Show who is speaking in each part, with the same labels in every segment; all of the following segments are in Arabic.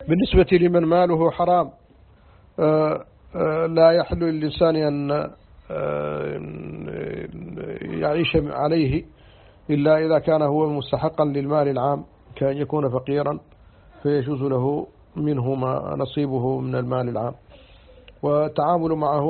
Speaker 1: بالنسبة لمن ماله حرام لا يحل للإنسان أن يعيش عليه إلا إذا كان هو مستحقا للمال العام، كأن يكون فقيرا فيجوز له منه ما نصيبه من المال العام. والتعامل معه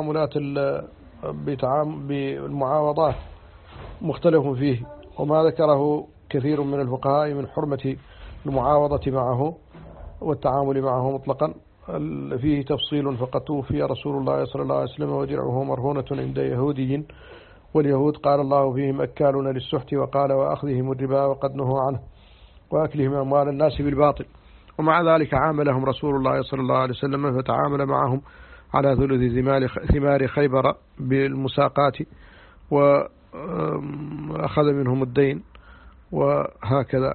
Speaker 1: بالمعاوضات مختلف فيه، وما ذكره كثير من الفقهاء من حرمة المعاوضة معه والتعامل معه مطلقا فيه تفصيل. فقد توفي رسول الله صلى الله عليه وسلم ودرعه مرهونة عند يهودي، واليهود قال الله فيهم أكالون للسحت، وقال وأخذهم الربا وقد نهوا عنه وأكلهم أموال الناس بالباطل. ومع ذلك عاملهم رسول الله صلى الله عليه وسلم فتعامل معهم على ثلث ثمار خيبر بالمساقات، وأخذ منهم الدين وهكذا.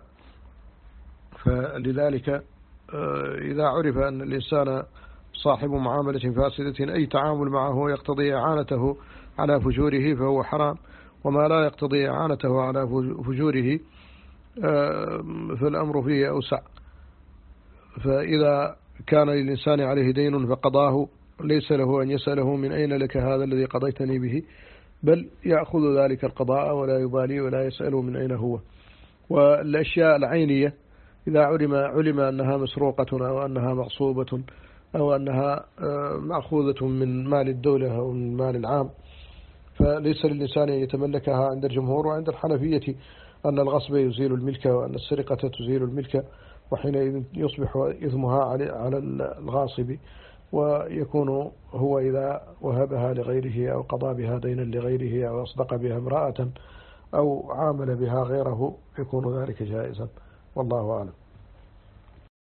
Speaker 1: فلذلك إذا عرف أن الإنسان صاحب معاملة فاسدة أي تعامل معه يقتضي إعانته على فجوره فهو حرام، وما لا يقتضي إعانته على فجوره فالأمر فيه أوسع. فإذا كان للإنسان عليه دين فقضاه ليس له أن يسأله من أين لك هذا الذي قضيتني به، بل يأخذ ذلك القضاء ولا يبالي ولا يسأله من أين هو. والأشياء العينية إذا علم أنها مسروقة أو أنها مغصوبة أو أنها مأخوذة من مال الدولة أو من مال العام فليس للإنسان أن يتملكها عند الجمهور. وعند الحنفية أن الغصب يزيل الملك وأن السرقة تزيل الملك، وحينئذ يصبح إثمها على الغاصب، ويكون هو إذا وهبها لغيره أو قضى بها دينا لغيره أو أصدق بها امرأة أو عامل بها غيره يكون ذلك جائزا، والله أعلم.